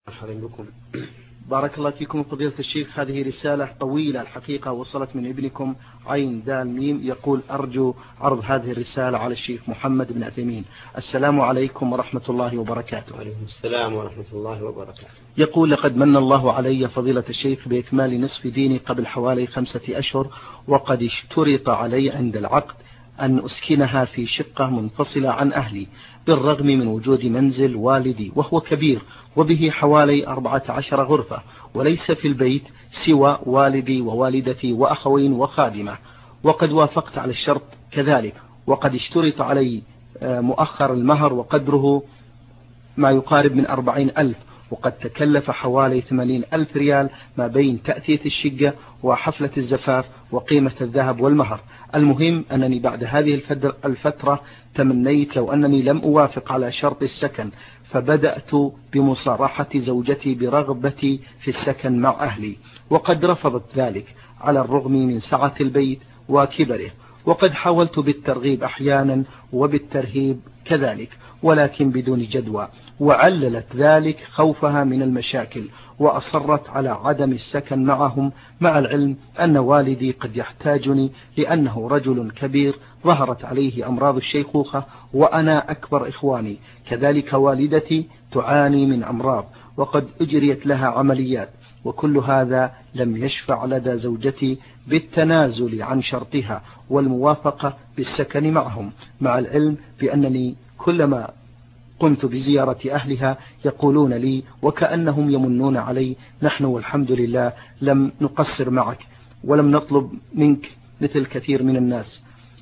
مرحبا بكم. بارك الله فيكم فضيلة الشيخ. هذه رسالة طويلة الحقيقة وصلت من ابنكم عين دال ميم، يقول أرجو عرض هذه الرسالة على الشيخ محمد بن عثيمين. السلام عليكم ورحمة الله وبركاته. وعليكم السلام ورحمة الله وبركاته. يقول لقد من الله علي فضيلة الشيخ بإكمال نصف ديني قبل حوالي 5 أشهر، وقد اشترط علي عند العقد أن أسكنها في شقة منفصلة عن أهلي، بالرغم من وجود منزل والدي وهو كبير وبه حوالي 14 غرفة، وليس في البيت سوى والدي ووالدتي وأخوين وخادمة، وقد وافقت على الشرط كذلك. وقد اشترط علي مؤخر المهر وقدره ما يقارب من 40,000، وقد تكلف حوالي 80,000 ريال ما بين تأثية الشقة وحفلة الزفاف وقيمة الذهب والمهر. المهم أنني بعد هذه الفترة تمنيت لو أنني لم أوافق على شرط السكن، فبدأت بمصارحة زوجتي برغبتي في السكن مع أهلي، وقد رفضت ذلك على الرغم من سعة البيت وكبره، وقد حاولت بالترغيب أحيانا وبالترهيب كذلك، ولكن بدون جدوى، وعللت ذلك خوفها من المشاكل، وأصرت على عدم السكن معهم، مع العلم أن والدي قد يحتاجني لأنه رجل كبير ظهرت عليه أمراض الشيخوخة وأنا أكبر إخواني، كذلك والدتي تعاني من أمراض وقد أجريت لها عمليات، وكل هذا لم يشفع لدى زوجتي بالتنازل عن شرطها والموافقة بالسكن معهم، مع العلم بأنني كلما قمت بزيارة أهلها يقولون لي وكأنهم يمنون علي: نحن والحمد لله لم نقصر معك ولم نطلب منك مثل كثير من الناس،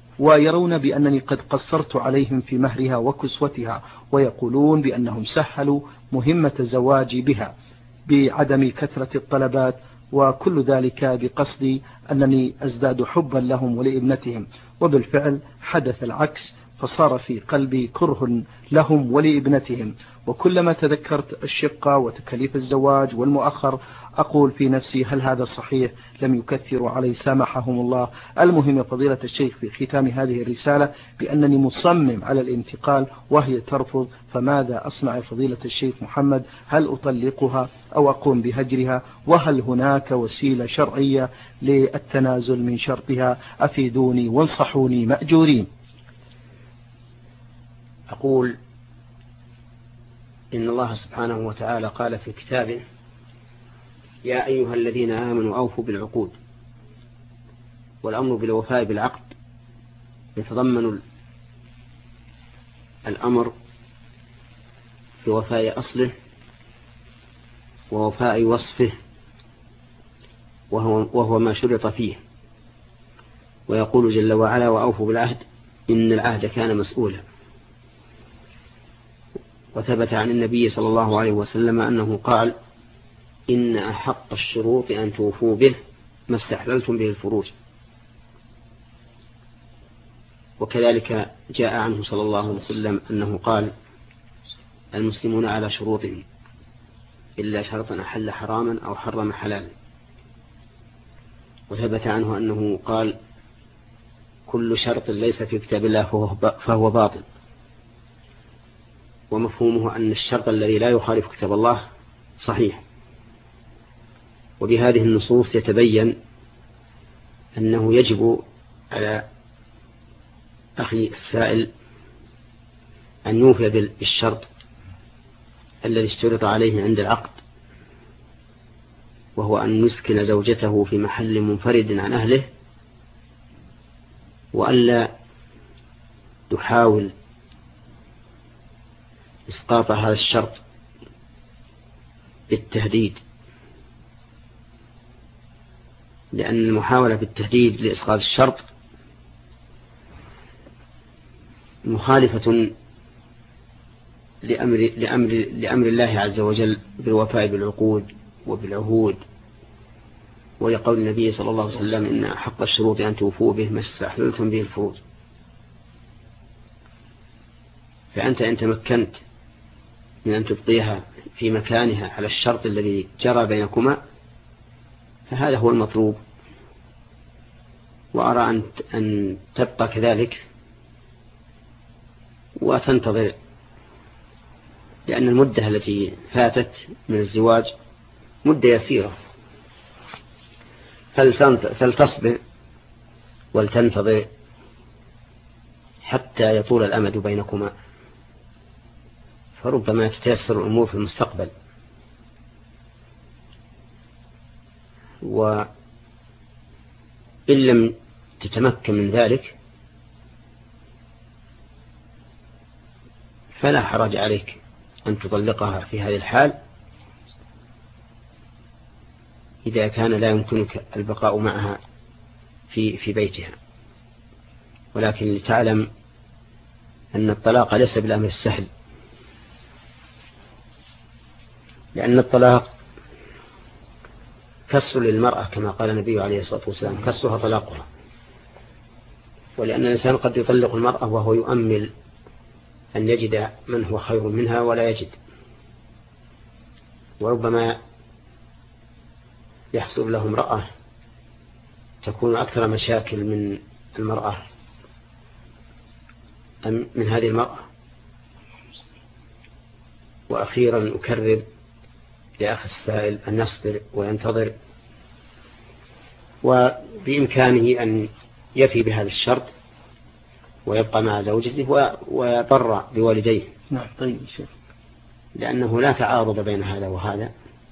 ويرون بأنني قد قصرت عليهم في مهرها وكسوتها، ويقولون بأنهم سهلوا مهمة زواجي بها بعدم كثرة الطلبات، وكل ذلك بقصد أنني أزداد حبا لهم ولابنتهم. وبالفعل حدث العكس، فصار في قلبي كره لهم ولابنتهم، وكلما تذكرت الشقة وتكاليف الزواج والمؤخر أقول في نفسي: هل هذا صحيح؟ لم يكثروا علي سامحهم الله. المهم فضيلة الشيخ في ختام هذه الرسالة بأنني مصمم على الانتقال وهي ترفض، فماذا أصنع فضيلة الشيخ محمد؟ هل أطلقها أو أقوم بهجرها؟ وهل هناك وسيلة شرعية للتنازل من شرطها؟ أفيدوني وانصحوني مأجورين. أقول إن الله سبحانه وتعالى قال في كتابه: يا أيها الذين آمنوا أوفوا بالعقود. والأمر بالوفاء بالعقد يتضمن الأمر بوفاء أصله ووفاء وصفه، وهو ما شرط فيه. ويقول جل وعلا: وأوفوا بالعهد إن العهد كان مسؤولا. وثبت عن النبي صلى الله عليه وسلم أنه قال: إن أحق الشروط أن توفوا به ما استحللتم به الفروج. وكذلك جاء عنه صلى الله عليه وسلم أنه قال: المسلمون على شروطهم إلا شرطا أحل حراما أو حرم حلالا. وثبت عنه أنه قال: كل شرط ليس في كتاب الله فهو باطل. ومفهومه أن الشرط الذي لا يخالف كتاب الله صحيح. وبهذه النصوص يتبين أنه يجب على أخي السائل أن يوفي بالشرط الذي اشترط عليه عند العقد، وهو أن يسكن زوجته في محل منفرد عن أهله، وألا يحاول إسقاط هذا الشرط بالتهديد، لأن المحاولة بالتهديد لإسقاط الشرط مخالفة لأمر الله عز وجل بالوفاء بالعقود وبالعهود، ولقول النبي صلى الله عليه وسلم: إن أحق الشروط أن توفوا به ما استحللتم به الفروج. فأنت إن تمكنت من أن تبقيها في مكانها على الشرط الذي جرى بينكما فهذا هو المطلوب، وأرى أن تبقى كذلك وتنتظر لأن المدة التي فاتت من الزواج مدة يسيرة، فلتصبر ولتنتظر حتى يطول الأمد بينكما، فربما تتيسر الأمور في المستقبل. وإن لم تتمكن من ذلك فلا حرج عليك أن تطلقها في هذه الحال إذا كان لا يمكنك البقاء معها في بيتها. ولكن لتعلم أن الطلاق ليس بالأمر السهل، لأن الطلاق كسر للمرأة كما قال النبي عليه الصلاة والسلام: كسرها طلاقها. ولأن الإنسان قد يطلق المرأة وهو يؤمل أن يجد من هو خير منها ولا يجد، وربما يحصل له امرأة تكون أكثر مشاكل من المرأة من هذه المرأة. وأخيرا أكرر لأخي السائل أن يصبر وينتظر، وبإمكانه أن يفي بهذا الشرط ويبقى مع زوجته ويبر بوالديه. نعم. طيب شيخ، لأنه لا تعارض بين هذا وهذا،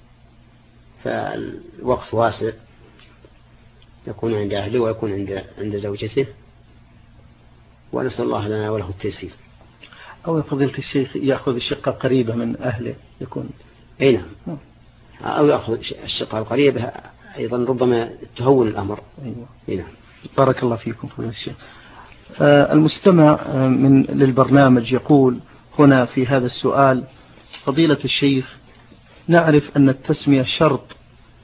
فالوقت واسع، يكون عند أهله ويكون عند زوجته، ونسأل الله لنا وله التيسير. أو فضيلة الشيخ يأخذ الشقة قريبة من أهله يكون. أي نعم. أو يأخذ الشقة القريبة أيضا ربما تهون الأمر. أيوة. نعم. بارك الله فيكم فضيلة الشيخ. المستمع للبرنامج يقول هنا في هذا السؤال: فضيلة الشيخ، نعرف أن التسمية شرط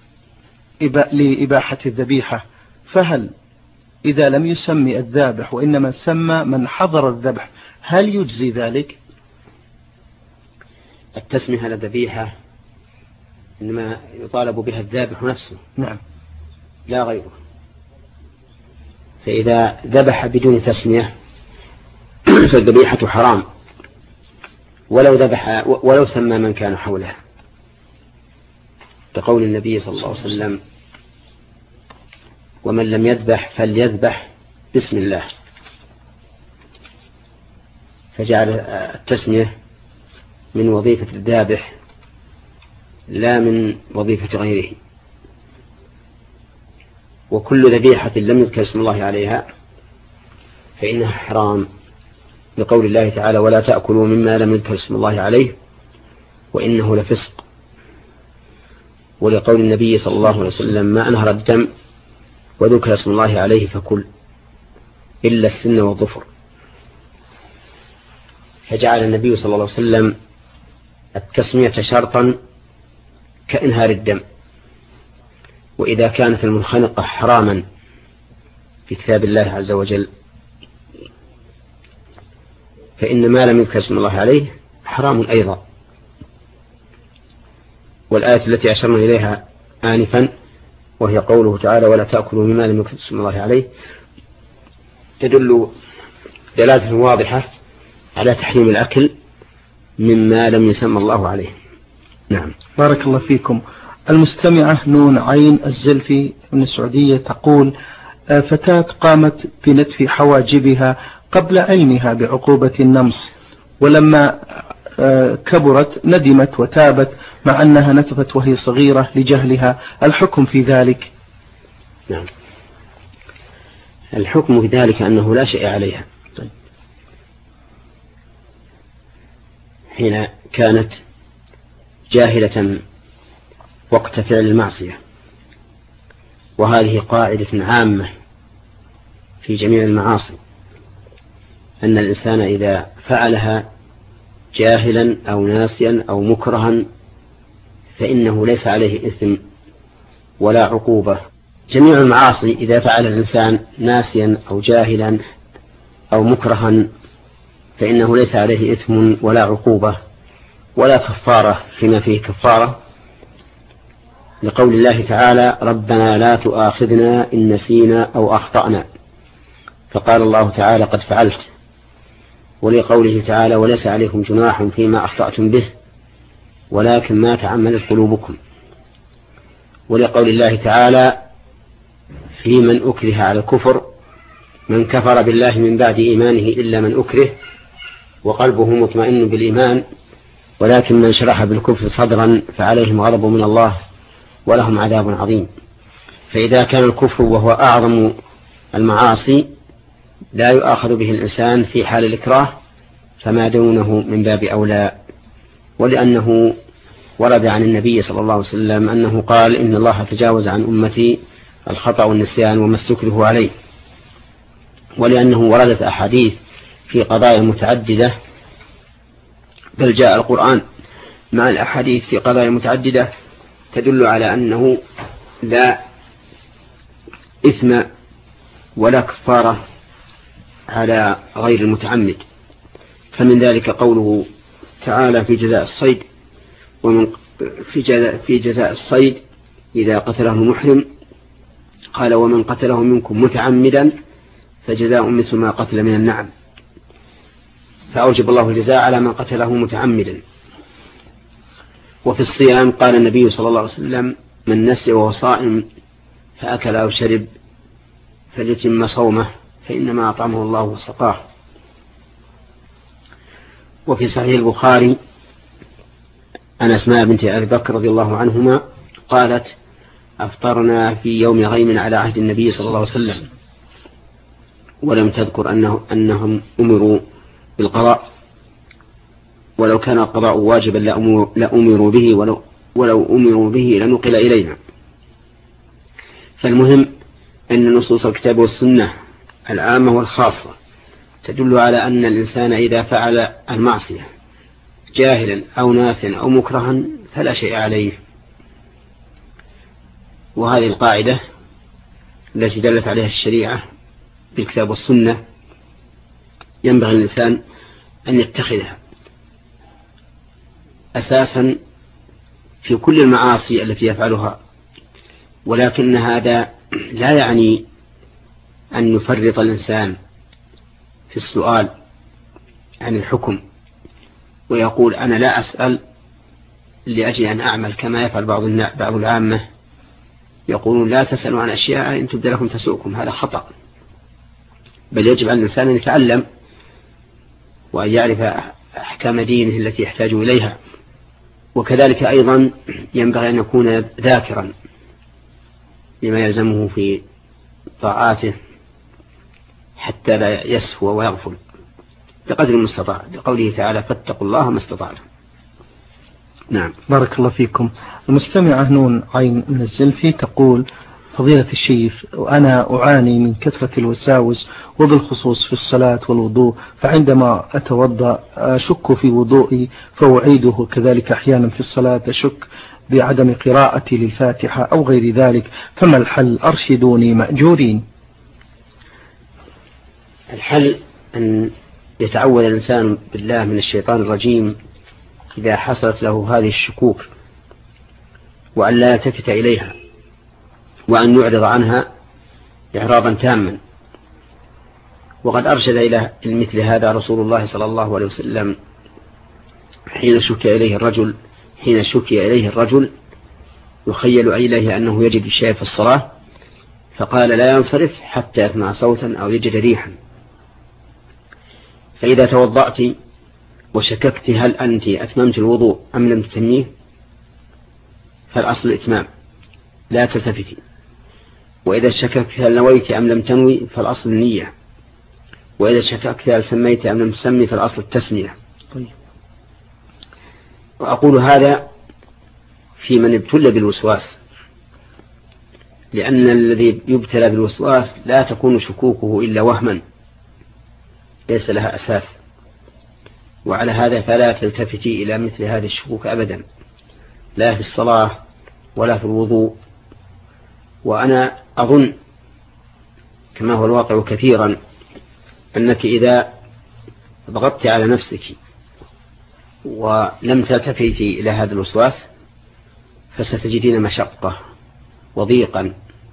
لإباحة الذبيحة، فهل إذا لم يسمي الذابح وإنما سمى من حضر الذبح هل يجزي ذلك؟ التسمية على الذبيحة إنما يطالب بها الذابح نفسه. نعم. لا غيره. فإذا ذبح بدون تسمية فالذبيحة حرام، ولو سمى من كان حوله، كقول النبي صلى الله عليه وسلم: ومن لم يذبح فليذبح بسم الله. فجعل التسمية من وظيفة الذابح لا من وظيفة غيره. وكل ذبيحة لم يذكر اسم الله عليها فإنها حرام، لقول الله تعالى: ولا تأكلوا مما لم يذكر اسم الله عليه وإنه لفسق. ولقول النبي صلى الله عليه وسلم: ما أنهر الدم وذكر اسم الله عليه فكل إلا السن والظفر. فجعل النبي صلى الله عليه وسلم التسمية شرطا كإنهار الدم. وإذا كانت المنخنقة حراما في كتاب الله عز وجل فإن ما لم يذكر اسم الله عليه حرام أيضا. والآية التي أشرنا إليها آنفا وهي قوله تعالى: ولا تأكلوا مما لم يذكر اسم الله عليه، تدل دلالة واضحة على تحريم الأكل مما لم يسمى الله عليه. نعم. بارك الله فيكم. المستمعة نون عين الزلفي من السعودية تقول: فتاة قامت بنتف حواجبها قبل علمها بعقوبة النمص، ولما كبرت ندمت وتابت مع أنها نتفت وهي صغيرة لجهلها، الحكم في ذلك؟ نعم. الحكم في ذلك أنه لا شيء عليها. طيب. حين كانت جاهلة وقت فعل المعصية، وهذه قاعدة عامة في جميع المعاصي، أن الإنسان إذا فعلها جاهلا أو ناسيا أو مكرها فإنه ليس عليه إثم ولا عقوبة. جميع المعاصي إذا فعل الإنسان ناسيا أو جاهلا أو مكرها فإنه ليس عليه إثم ولا عقوبة ولا كفارة فيما فيه كفارة، لقول الله تعالى: ربنا لا تؤاخذنا إن نسينا أو أخطأنا، فقال الله تعالى: قد فعلت. ولقوله تعالى: وليس عليكم جناح فيما أخطأتم به ولكن ما تعمدت قلوبكم. ولقول الله تعالى في من أكره على الكفر من كفر بالله من بعد إيمانه إلا من أكره وقلبه مطمئن بالإيمان ولكن من شرح بالكفر صدرا فعليهم غضب من الله ولهم عذاب عظيم. فإذا كان الكفر وهو أعظم المعاصي لا يؤاخذ به الإنسان في حال الإكراه فما دونه من باب أولى. ولأنه ورد عن النبي صلى الله عليه وسلم أنه قال إن الله تجاوز عن أمتي الخطأ والنسيان وما استكره عليه. ولأنه وردت أحاديث في قضايا متعددة بل جاء القرآن مع الأحاديث في قضايا متعددة تدل على أنه لا إثم ولا كفارة على غير المتعمد. فمن ذلك قوله تعالى في جزاء الصيد في جزاء الصيد إذا قتله المحرم قال ومن قتله منكم متعمدا فجزاء مثل ما قتل من النعم. فأوجب الله الجزاء على من قتله متعمدا. وفي الصيام قال النبي صلى الله عليه وسلم من نسي وهو صائم فأكل أو شرب فليتم صومه فإنما أطعمه الله وسقاه. وفي صحيح البخاري عن أسماء بنت أبي بكر رضي الله عنهما قالت أفطرنا في يوم غيم على عهد النبي صلى الله عليه وسلم ولم تذكر أنهم أمروا بالقضاء ولو كان القضاء واجبا لأمروا به ولو أمروا به لنقل إلينا. فالمهم أن نصوص الكتاب والسنة العامة والخاصة تدل على أن الإنسان إذا فعل المعصية جاهلا أو ناسا أو مكرها فلا شيء عليه. وهذه القاعدة التي دلت عليها الشريعة بالكتاب والسنة ينبغي الإنسان أن يتخذها أساسا في كل المعاصي التي يفعلها. ولكن هذا لا يعني أن يفرط الإنسان في السؤال عن الحكم ويقول أنا لا أسأل لأجل أن أعمل كما يفعل بعض العامة يقولون لا تسألوا عن أشياء إن تبدأ لكم تسؤكم. هذا خطأ. بل يجب على الإنسان أن يتعلم وأن يعرف أحكام دينه التي يحتاج إليها. وكذلك أيضا ينبغي أن يكون ذاكرا لما يلزمه في طاعاته حتى لا يسهو ويغفل بقدر المستطاع لقوله تعالى فاتقوا الله ما استطعتم. نعم. بارك الله فيكم. المستمعة نون عين من الزلفي تقول فضيلة الشيخ وأنا أعاني من كثرة الوساوس وبالخصوص في الصلاة والوضوء فعندما أتوضأ أشك في وضوئي فأعيده كذلك أحيانا في الصلاة أشك بعدم قراءتي للفاتحة أو غير ذلك فما الحل أرشدوني مأجورين. الحل أن يتعوذ الإنسان بالله من الشيطان الرجيم إذا حصلت له هذه الشكوك وأن لا يلتفت إليها وأن يعرض عنها إعراضا تاما. وقد أرشد إلى مثل هذا رسول الله صلى الله عليه وسلم حين شكي إليه الرجل يخيل إليه أنه يجد شيء في الصلاة فقال لا ينصرف حتى يسمع صوتا أو يجد ريحا. فإذا توضأت وشككت هل أنت أتممت الوضوء أم لم تتميه فالأصل الإتمام لا تلتفتي. وإذا شككت هل نويت أم لم تنوي فالأصل النية. وإذا شككت هل سميت أم لم تسمي فالأصل التسمية. وأقول هذا في من ابتلى بالوسواس لأن الذي يبتلى بالوسواس لا تكون شكوكه إلا وهما ليس لها أساس. وعلى هذا فلا تلتفتي إلى مثل هذه الشكوك أبدا لا في الصلاة ولا في الوضوء. وأنا أظن كما هو الواقع كثيرا أنك إذا ضغطت على نفسك ولم تلتفتي إلى هذا الوسواس فستجدين مشقة وضيقا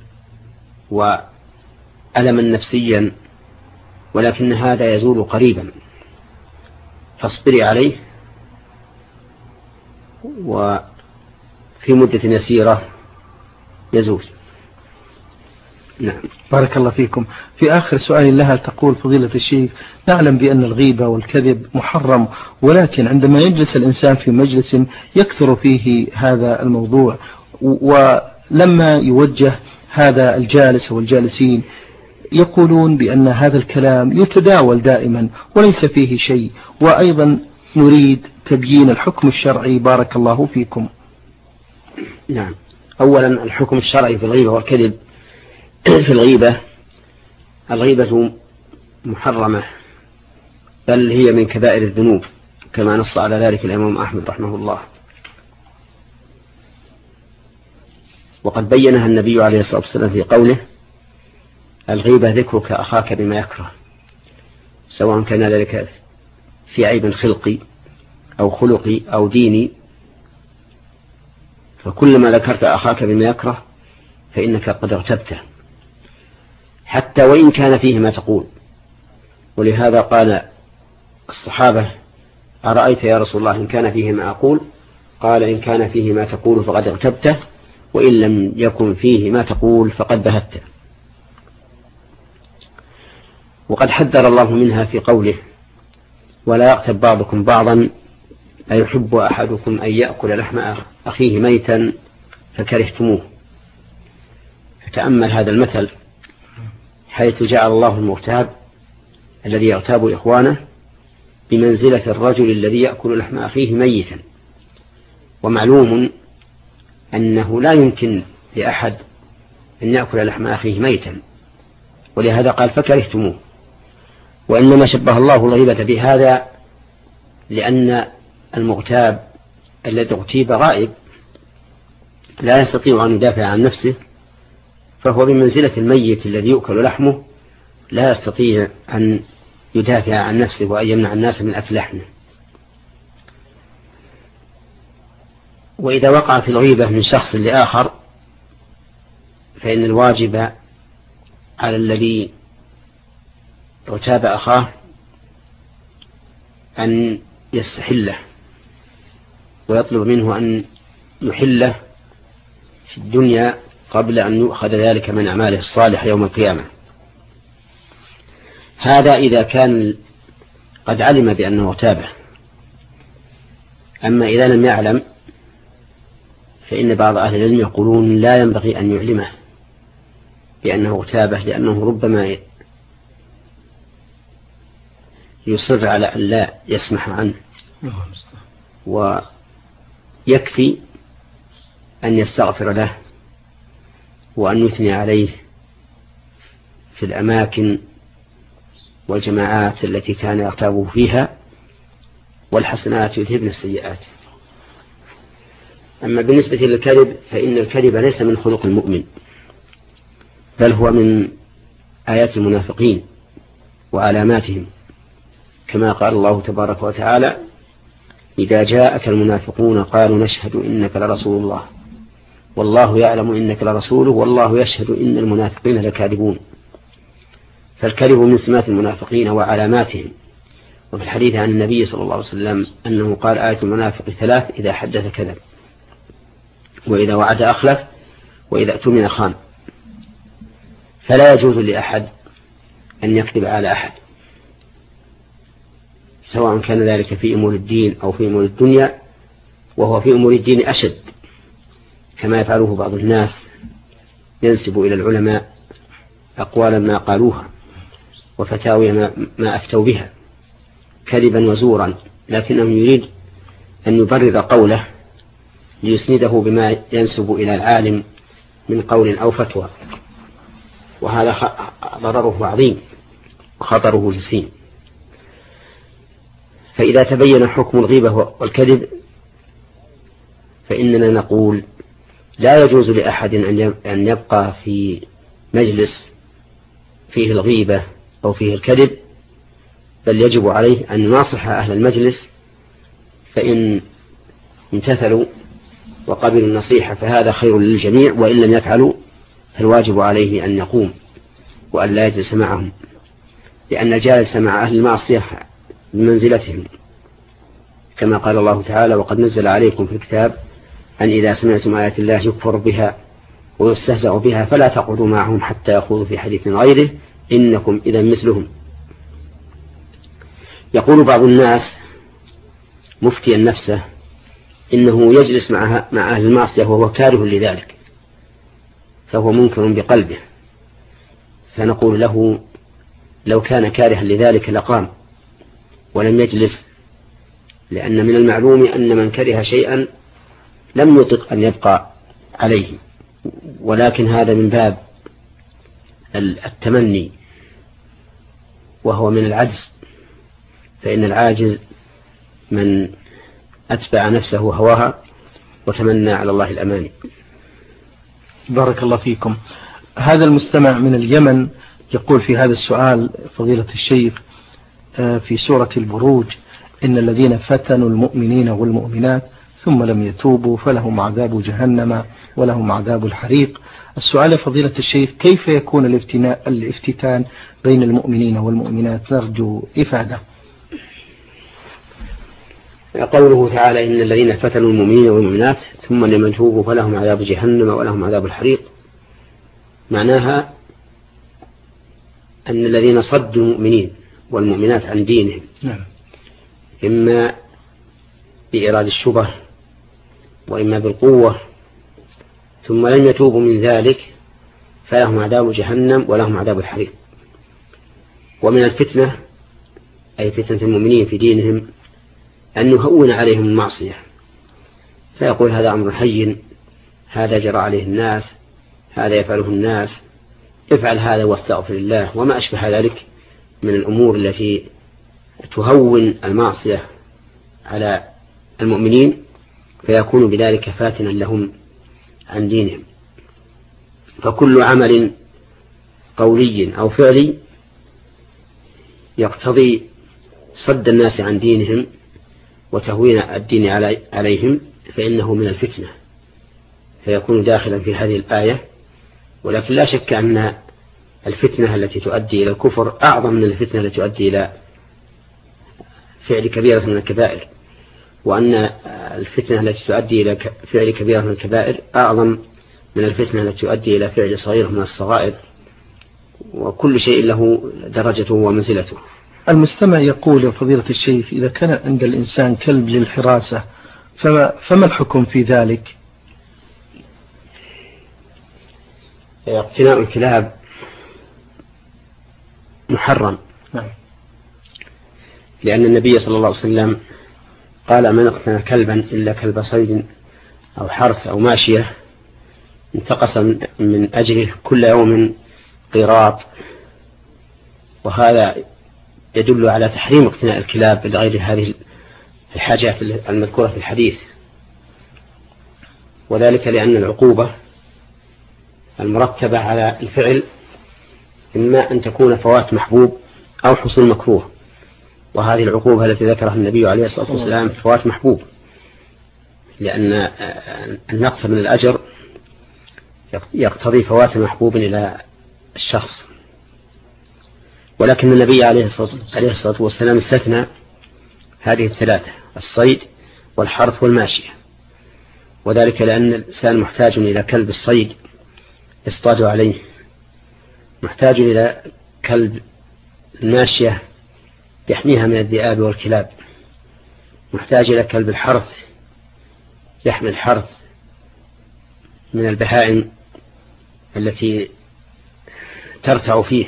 وألما نفسيا ولكن هذا يزول قريبا فاصبري عليه وفي مدة يسيرة يزول. نعم. بارك الله فيكم. في آخر سؤال لها تقول فضيلة الشيخ: نعلم بأن الغيبة والكذب محرم، ولكن عندما يجلس الإنسان في مجلس يكثر فيه هذا الموضوع، ولما يوجه هذا الجالس والجالسين يقولون بأن هذا الكلام يتداول دائما وليس فيه شيء، وأيضا نريد تبيين الحكم الشرعي بارك الله فيكم. نعم. أولا الحكم الشرعي في الغيبة والكذب. في الغيبة محرمة، بل هي من كبائر الذنوب كما نص على ذلك الإمام أحمد رحمه الله، وقد بينها النبي عليه الصلاة والسلام في قوله: الغيبة ذكرك أخاك بما يكره، سواء كان ذلك في عيب خلقي أو خلقي أو ديني، فكلما ذكرت أخاك بما يكره فإنك قد اغتبته حتى وإن كان فيه ما تقول. ولهذا قال الصحابة: أرأيت يا رسول الله إن كان فيه ما أقول؟ قال: إن كان فيه ما تقول فقد اغتبته، وإن لم يكن فيه ما تقول فقد بهته. وقد حذر الله منها في قوله: ولا يغتب بعضكم بعضا أيحب أحدكم أن يأكل لحم أخيه ميتا فكرهتموه. فتأمل هذا المثل، حيث جعل الله المغتاب الذي يغتاب إخوانه بمنزلة الرجل الذي يأكل لحم أخيه ميتا، ومعلوم أنه لا يمكن لأحد أن يأكل لحم أخيه ميتا، ولهذا قال فكرهتموه. وإنما شبه الله الغيبة بهذا لأن المغتاب الذي اغتيب غائب لا يستطيع أن يدافع عن نفسه، فهو بمنزلة الميت الذي يؤكل لحمه لا يستطيع أن يدافع عن نفسه وأن يمنع الناس من أكل لحمه. وإذا وقعت الغيبة من شخص لآخر فإن الواجب على الذي اغتاب أخاه أن يستحله ويطلب منه أن يحله في الدنيا قبل أن يؤخذ ذلك من أعماله الصالحة يوم القيامة. هذا إذا كان قد علم بأنه اغتابه. أما إذا لم يعلم فإن بعض أهل العلم يقولون لا ينبغي أن يعلمه بأنه اغتابه، لأنه ربما يصر على أن لا يسمح عنه، ويكفي أن يستغفر له وأن يثني عليه في الأماكن والجماعات التي كان يغتابه فيها، والحسنات يذهبن السيئات. أما بالنسبة للكذب فإن الكذب ليس من خلق المؤمن، بل هو من آيات المنافقين وعلاماتهم، كما قال الله تبارك وتعالى: إذا جاءك المنافقون قالوا نشهد إنك لرسول الله والله يعلم إنك لرسوله والله يشهد إن المنافقين لكاذبون. فالكذب من سمات المنافقين وعلاماتهم. وفي الحديث عن النبي صلى الله عليه وسلم أنه قال: آية المنافق ثلاث: إذا حدث كذب، وإذا وعد أخلف، وإذا اؤتمن خان. فلا يجوز لأحد أن يكذب على أحد، سواء كان ذلك في أمور الدين أو في أمور الدنيا، وهو في أمور الدين أشد، كما يفعله بعض الناس، ينسب إلى العلماء أقوالا ما قالوها وفتاوي ما أفتوا بها كذبا وزورا، لكنه يريد أن يبرر قوله ليسنده بما ينسب إلى العالم من قول أو فتوى، وهذا ضرره عظيم وخطره جسيم. فإذا تبين حكم الغيبة والكذب فإننا نقول: لا يجوز لأحد أن يبقى في مجلس فيه الغيبة أو فيه الكذب، بل يجب عليه أن يناصح أهل المجلس، فإن امتثلوا وقبلوا النصيحة فهذا خير للجميع، وإن لم يفعلوا فالواجب عليه أن يقوم وأن لا يجلس معهم، لأن الجالس مع أهل المعصية بمنزلتهم، كما قال الله تعالى: وقد نزل عليكم في الكتاب أن إذا سمعتم آيات الله يكفر بها ويستهزأ بها فلا تقعدوا معهم حتى يخوضوا في حديث غيره إنكم إذا مثلهم. يقول بعض الناس مفتيا نفسه إنه يجلس مع أهل المعصية وهو كاره لذلك، فهو منكر بقلبه، فنقول له: لو كان كارها لذلك لقام ولم يجلس، لأن من المعلوم أن من كره شيئا لم يطق أن يبقى عليه، ولكن هذا من باب التمني وهو من العجز، فإن العاجز من أتبع نفسه هواها وتمنى على الله الأماني. بارك الله فيكم. هذا المستمع من اليمن يقول في هذا السؤال: فضيلة الشيخ، في سورة البروج: إن الذين فتنوا المؤمنين والمؤمنات ثم لم يتوبوا فلهم عذاب جهنم ولهم عذاب الحريق. السؤال فضيلة الشيخ: كيف يكون الافتتان بين المؤمنين والمؤمنات؟ نرجو إفادة. قوله تعالى: إن الذين فتنوا المؤمنين والمؤمنات ثم لم يتوبوا فلهم عذاب جهنم ولهم عذاب الحريق، معناها أن الذين صدوا المؤمنين والمؤمنات عن دينهم إما بإرادة الشبه وإما بالقوة ثم لم يتوبوا من ذلك فلهم عذاب جهنم ولهم عذاب الحريق. ومن الفتنة أي فتنة المؤمنين في دينهم أن يهون عليهم المعصية، فيقول: هذا أمر هين، هذا جرى عليه الناس، هذا يفعله الناس، افعل هذا واستغفر الله، وما أشبه ذلك من الأمور التي تهون المعصية على المؤمنين، فيكون بذلك فاتنا لهم عن دينهم. فكل عمل قولي أو فعلي يقتضي صد الناس عن دينهم وتهوين الدين عليهم فإنه من الفتنة، فيكون داخلا في هذه الآية. ولكن لا شك أن الفتنة التي تؤدي إلى الكفر أعظم من الفتنة التي تؤدي إلى فعل كبيرة من الكبائر، وأن الفتنة التي تؤدي إلى فعل كبيرة من الكبائر أعظم من الفتنة التي تؤدي إلى فعل صغير من الصغائر، وكل شيء له درجته ومنزلته. المستمع يقول: يا فضيلة الشيخ، إذا كان عند الإنسان كلب للحراسة فما الحكم في ذلك؟ اقتناء الكلاب محرم، لأن النبي صلى الله عليه وسلم قال: من اقتنى كلبا إلا كلب صيد أو حرث أو ماشية انتقص من أجله كل يوم قيراط. وهذا يدل على تحريم اقتناء الكلاب لغير هذه الحاجات المذكورة في الحديث، وذلك لأن العقوبة المرتبة على الفعل إما أن تكون فوات محبوب أو حصول مكروه، وهذه العقوبة التي ذكرها النبي عليه الصلاة والسلام فوات محبوب، لأن النقص من الأجر يقتضي فوات محبوب إلى الشخص. ولكن النبي عليه الصلاة والسلام استثنى هذه الثلاثة: الصيد والحرث والماشية، وذلك لأن الإنسان محتاج إلى كلب الصيد يصطاد عليه، محتاج إلى كلب الماشية يحميها من الذئاب والكلاب، محتاج إلى كلب الحرث يحمي الحرث من البهائم التي ترتع فيه،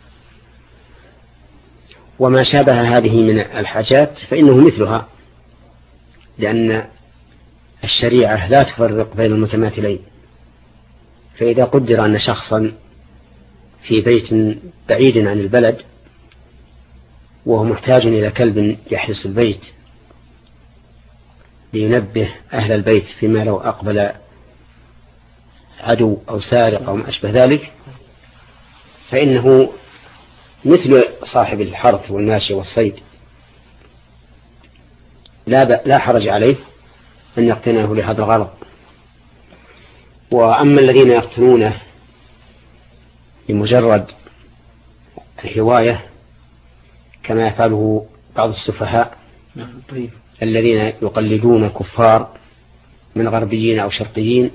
وما شابه هذه من الحاجات فإنه مثلها، لأن الشريعة لا تفرق بين المتماثلين. فإذا قدر أن شخصا في بيت بعيد عن البلد وهو محتاج إلى كلب يحرس البيت لينبه أهل البيت فيما لو أقبل عدو أو سارق أو ما أشبه ذلك، فإنه مثل صاحب الحرث والماشي والصيد، لا حرج عليه أن يقتنيه لهذا الغرض. وأما الذين يقتنونه لمجرد الهواية كما يفعله بعض السفهاء طيب. الذين يقلدون كفار من غربيين أو شرقيين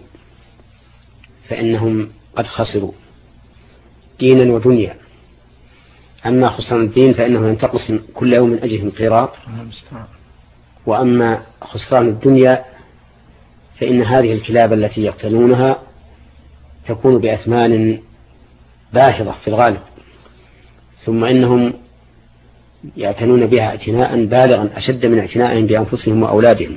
فإنهم قد خسروا دينا ودنيا. أما خسران الدين فإنه ينتقص كل يوم من أجلهم قيراط، وأما خسران الدنيا فإن هذه الكلاب التي يقتلونها تكون بأثمان باهظة في الغالب، ثم إنهم يعتنون بها اعتناء بالغا أشد من اعتنائهم بأنفسهم وأولادهم.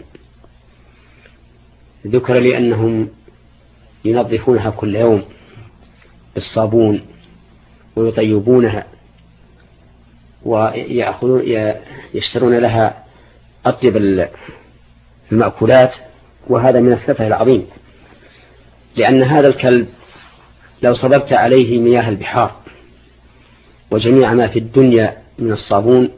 ذكر لي أنهم ينظفونها كل يوم بالصابون ويطيبونها ويشترون لها أطيب المأكولات، وهذا من السفه العظيم، لأن هذا الكلب لو صببت عليه مياه البحار وجميع ما في الدنيا من الصابون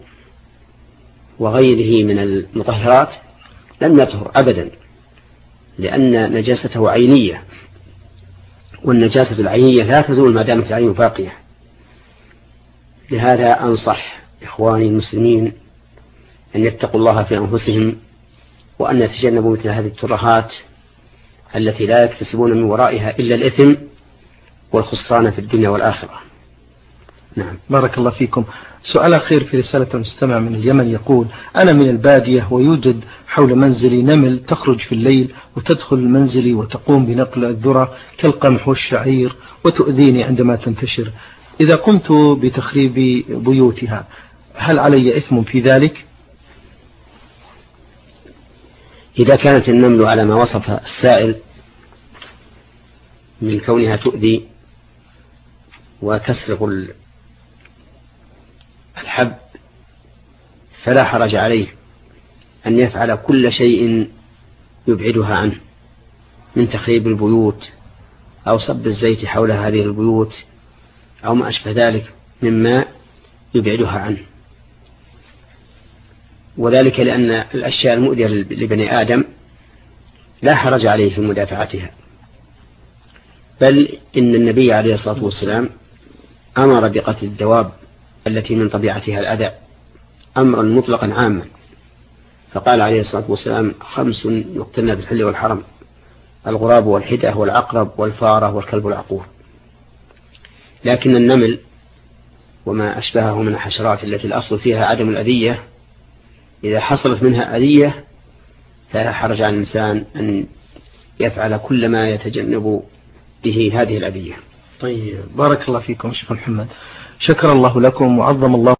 وغيره من المطهرات لم يطهر أبدا، لأن نجاسته عينية، والنجاسة العينية لا تزول ما دامت العين باقية. لهذا أنصح إخواني المسلمين أن يتقوا الله في أنفسهم، وأن يتجنبوا مثل هذه الترهات التي لا يكتسبون من ورائها إلا الإثم والخسران في الدنيا والآخرة. نعم. بارك الله فيكم. سؤال أخير في رسالة المستمع من اليمن يقول: أنا من البادية ويوجد حول منزلي نمل تخرج في الليل وتدخل منزلي وتقوم بنقل الذرة كالقمح والشعير وتؤذيني عندما تنتشر. إذا قمت بتخريب بيوتها هل علي إثم في ذلك؟ إذا كانت النمل على ما وصف السائل من كونها تؤذي وتسرق الحب فلا حرج عليه أن يفعل كل شيء يبعدها عنه من تخريب البيوت أو صب الزيت حول هذه البيوت أو ما أشبه ذلك مما يبعدها عنه، وذلك لأن الأشياء المؤذية لبني آدم لا حرج عليه في مدافعتها، بل إن النبي عليه الصلاة والسلام أمر بقتل الدواب التي من طبيعتها الأذى أمرا مطلقا عاما، فقال عليه الصلاة والسلام: 5 يقتلن بالحل والحرم: الغراب والحدة والعقرب والفارة والكلب العقور. لكن النمل وما أشبهه من الحشرات التي الأصل فيها عدم الأذية، إذا حصلت منها أذية فلا حرج على الإنسان أن يفعل كل ما يتجنب به هذه الأذية. طيب، بارك الله فيكم شيخ محمد، شكر الله لكم وعظم الله